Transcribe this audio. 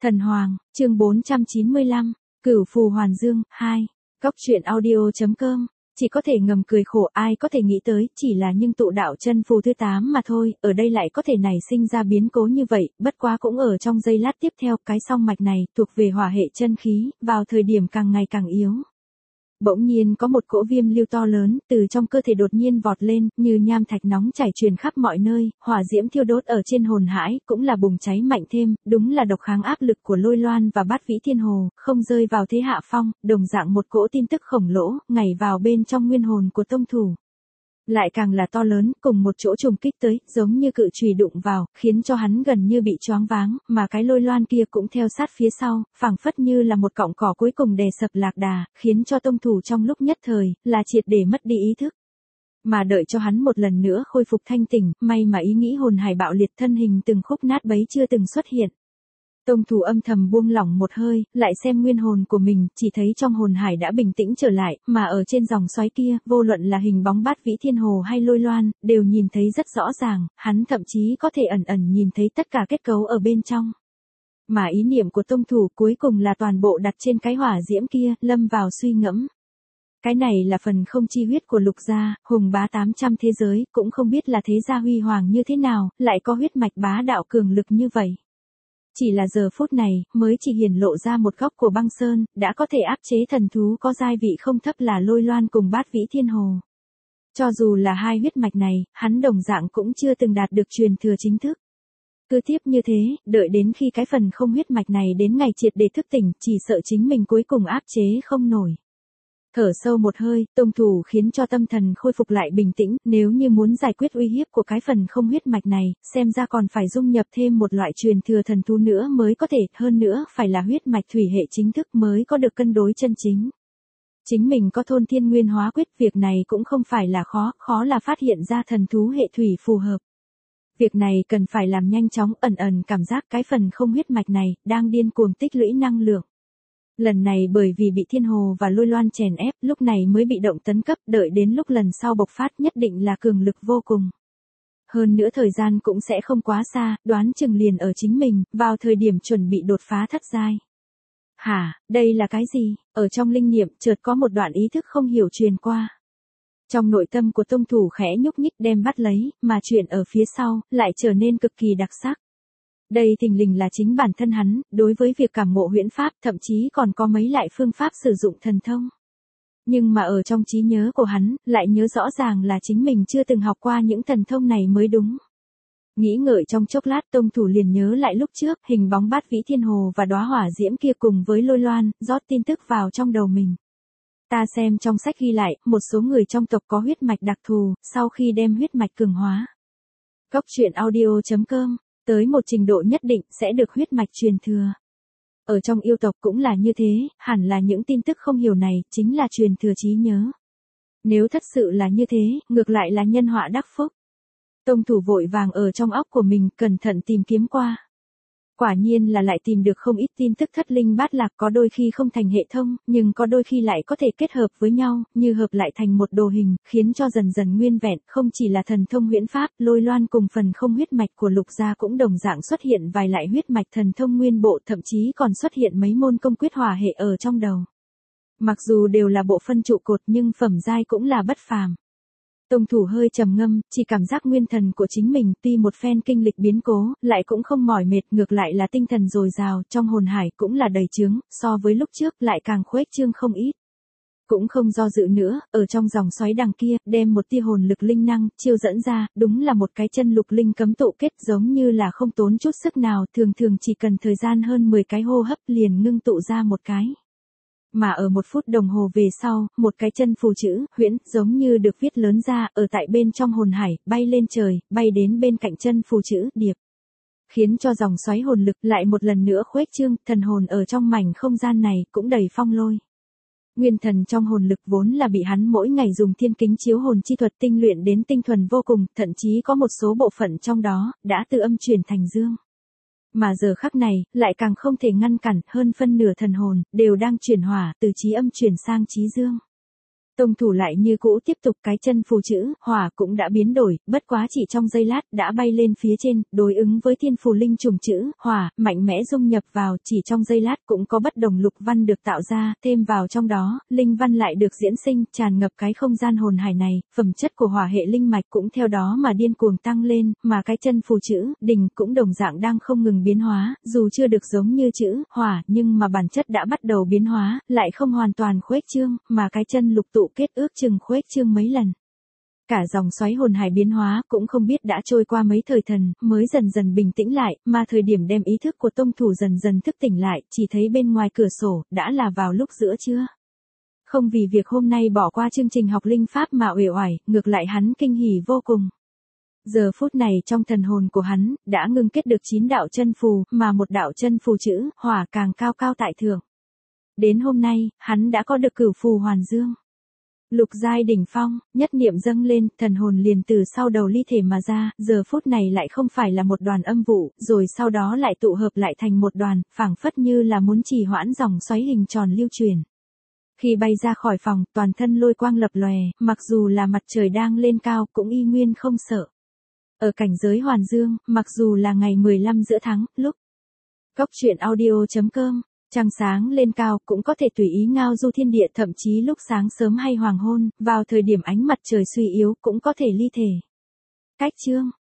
Thần Hoàng, chương 495, Cửu Phù Hoàn Dương, 2. Góc truyện audio.com. Chỉ có thể ngầm cười khổ, ai có thể nghĩ tới, chỉ là nhưng tụ đạo chân phù thứ 8 mà thôi, ở đây lại có thể nảy sinh ra biến cố như vậy, bất quá cũng ở trong giây lát tiếp theo, cái song mạch này, thuộc về hỏa hệ chân khí, vào thời điểm càng ngày càng yếu. Bỗng nhiên có một cỗ viêm lưu to lớn, từ trong cơ thể đột nhiên vọt lên, như nham thạch nóng chảy truyền khắp mọi nơi, hỏa diễm thiêu đốt ở trên hồn hải, cũng là bùng cháy mạnh thêm, đúng là độc kháng áp lực của Lôi Loan và Bát Vĩ Thiên Hồ, không rơi vào thế hạ phong, đồng dạng một cỗ tin tức khổng lồ, ngảy vào bên trong nguyên hồn của tông thủ. Lại càng là to lớn, cùng một chỗ trùng kích tới, giống như cự chùy đụng vào, khiến cho hắn gần như bị choáng váng, mà cái Lôi Loan kia cũng theo sát phía sau, phảng phất như là một cọng cỏ cuối cùng đè sập lạc đà, khiến cho tông thủ trong lúc nhất thời, là triệt để mất đi ý thức. Mà đợi cho hắn một lần nữa khôi phục thanh tỉnh, may mà ý nghĩ hồn hải bạo liệt thân hình từng khúc nát bấy chưa từng xuất hiện. Tông thủ âm thầm buông lỏng một hơi, lại xem nguyên hồn của mình, chỉ thấy trong hồn hải đã bình tĩnh trở lại, mà ở trên dòng xoáy kia, vô luận là hình bóng Bát Vĩ Thiên Hồ hay Lôi Loan, đều nhìn thấy rất rõ ràng, hắn thậm chí có thể ẩn ẩn nhìn thấy tất cả kết cấu ở bên trong. Mà ý niệm của tông thủ cuối cùng là toàn bộ đặt trên cái hỏa diễm kia, lâm vào suy ngẫm. Cái này là phần không chi huyết của Lục gia, hùng bá 800 thế giới, cũng không biết là thế gia huy hoàng như thế nào, lại có huyết mạch bá đạo cường lực như vậy. Chỉ là giờ phút này, mới chỉ hiển lộ ra một góc của băng sơn, đã có thể áp chế thần thú có giai vị không thấp là Lôi Loan cùng Bát Vĩ Thiên Hồ. Cho dù là hai huyết mạch này, hắn đồng dạng cũng chưa từng đạt được truyền thừa chính thức. Cứ tiếp như thế, đợi đến khi cái phần không huyết mạch này đến ngày triệt để thức tỉnh, chỉ sợ chính mình cuối cùng áp chế không nổi. Thở sâu một hơi, tông thủ khiến cho tâm thần khôi phục lại bình tĩnh, nếu như muốn giải quyết uy hiếp của cái phần không huyết mạch này, xem ra còn phải dung nhập thêm một loại truyền thừa thần thú nữa mới có thể, hơn nữa phải là huyết mạch thủy hệ chính thức mới có được cân đối chân chính. Chính mình có thôn thiên nguyên hóa quyết, việc này cũng không phải là khó là phát hiện ra thần thú hệ thủy phù hợp. Việc này cần phải làm nhanh chóng, ẩn ẩn cảm giác cái phần không huyết mạch này, đang điên cuồng tích lũy năng lượng. Lần này bởi vì bị Thiên Hồ và Lôi Loan chèn ép, lúc này mới bị động tấn cấp, đợi đến lúc lần sau bộc phát nhất định là cường lực vô cùng. Hơn nữa thời gian cũng sẽ không quá xa, đoán chừng liền ở chính mình, vào thời điểm chuẩn bị đột phá thất giai. Hả, đây là cái gì? Ở trong linh niệm, chợt có một đoạn ý thức không hiểu truyền qua. Trong nội tâm của tông thủ khẽ nhúc nhích đem bắt lấy, mà chuyện ở phía sau, lại trở nên cực kỳ đặc sắc. Đây thình lình là chính bản thân hắn, đối với việc cảm ngộ huyễn pháp, thậm chí còn có mấy lại phương pháp sử dụng thần thông. Nhưng mà ở trong trí nhớ của hắn, lại nhớ rõ ràng là chính mình chưa từng học qua những thần thông này mới đúng. Nghĩ ngợi trong chốc lát, tông thủ liền nhớ lại lúc trước, hình bóng Bát Vĩ Thiên Hồ và đóa hỏa diễm kia cùng với Lôi Loan, rót tin tức vào trong đầu mình. Ta xem trong sách ghi lại, một số người trong tộc có huyết mạch đặc thù, sau khi đem huyết mạch cường hóa. Góc truyện audio.com. Tới một trình độ nhất định sẽ được huyết mạch truyền thừa. Ở trong yêu tộc cũng là như thế, hẳn là những tin tức không hiểu này, chính là truyền thừa trí nhớ. Nếu thật sự là như thế, ngược lại là nhân họa đắc phúc. Tông thủ vội vàng ở trong óc của mình, cẩn thận tìm kiếm qua. Quả nhiên là lại tìm được không ít tin tức thất linh bát lạc, có đôi khi không thành hệ thông, nhưng có đôi khi lại có thể kết hợp với nhau, như hợp lại thành một đồ hình, khiến cho dần dần nguyên vẹn, không chỉ là thần thông huyễn pháp, Lôi Loan cùng phần không huyết mạch của Lục gia cũng đồng dạng xuất hiện vài lại huyết mạch thần thông nguyên bộ, thậm chí còn xuất hiện mấy môn công quyết hỏa hệ ở trong đầu. Mặc dù đều là bộ phân trụ cột nhưng phẩm giai cũng là bất phàm. Tông thủ hơi trầm ngâm, chỉ cảm giác nguyên thần của chính mình tuy một phen kinh lịch biến cố, lại cũng không mỏi mệt, ngược lại là tinh thần dồi dào, trong hồn hải cũng là đầy chướng, so với lúc trước lại càng khuếch trương không ít. Cũng không do dự nữa, ở trong dòng xoáy đằng kia, đem một tia hồn lực linh năng, chiêu dẫn ra, đúng là một cái chân lục linh cấm tụ kết giống như là không tốn chút sức nào, thường thường chỉ cần thời gian hơn 10 cái hô hấp liền ngưng tụ ra một cái. Mà ở 1 phút đồng hồ về sau, một cái chân phù chữ, huyễn, giống như được viết lớn ra, ở tại bên trong hồn hải, bay lên trời, bay đến bên cạnh chân phù chữ, điệp. Khiến cho dòng xoáy hồn lực lại một lần nữa khuếch trương, thần hồn ở trong mảnh không gian này, cũng đầy phong lôi. Nguyên thần trong hồn lực vốn là bị hắn mỗi ngày dùng thiên kính chiếu hồn chi thuật tinh luyện đến tinh thuần vô cùng, thậm chí có một số bộ phận trong đó, đã từ âm chuyển thành dương. Mà giờ khắc này, lại càng không thể ngăn cản, hơn phân nửa thần hồn, đều đang chuyển hỏa, từ trí âm chuyển sang trí dương. Tông thủ lại như cũ tiếp tục cái chân phù chữ, hỏa cũng đã biến đổi, bất quá chỉ trong giây lát đã bay lên phía trên, đối ứng với thiên phù linh trùng chữ, hỏa, mạnh mẽ dung nhập vào, chỉ trong giây lát cũng có bất đồng lục văn được tạo ra, thêm vào trong đó, linh văn lại được diễn sinh, tràn ngập cái không gian hồn hải này, phẩm chất của hỏa hệ linh mạch cũng theo đó mà điên cuồng tăng lên, mà cái chân phù chữ, đình cũng đồng dạng đang không ngừng biến hóa, dù chưa được giống như chữ, hỏa, nhưng mà bản chất đã bắt đầu biến hóa, lại không hoàn toàn khuếch trương, mà cái chân lục tụ kết ước chừng khuếch trương mấy lần. Cả dòng xoáy hồn hải biến hóa cũng không biết đã trôi qua mấy thời thần, mới dần dần bình tĩnh lại, mà thời điểm đem ý thức của tông thủ dần dần thức tỉnh lại, chỉ thấy bên ngoài cửa sổ, đã là vào lúc giữa trưa. Không vì việc hôm nay bỏ qua chương trình học linh pháp mà uể oải, ngược lại hắn kinh hỉ vô cùng. Giờ phút này trong thần hồn của hắn, đã ngưng kết được 9 đạo chân phù, mà một đạo chân phù chữ, hỏa càng cao cao tại thượng. Đến hôm nay, hắn đã có được cửu phù hoàn dương. Lục giai đỉnh phong, nhất niệm dâng lên, thần hồn liền từ sau đầu ly thể mà ra, giờ phút này lại không phải là một đoàn âm vụ, rồi sau đó lại tụ hợp lại thành một đoàn, phảng phất như là muốn trì hoãn dòng xoáy hình tròn lưu truyền. Khi bay ra khỏi phòng, toàn thân lôi quang lập lòe, mặc dù là mặt trời đang lên cao, cũng y nguyên không sợ. Ở cảnh giới hoàn dương, mặc dù là ngày 15 giữa tháng, lúc Cốc truyện audio.com, trăng sáng lên cao cũng có thể tùy ý ngao du thiên địa, thậm chí lúc sáng sớm hay hoàng hôn, vào thời điểm ánh mặt trời suy yếu cũng có thể ly thể. Cách chương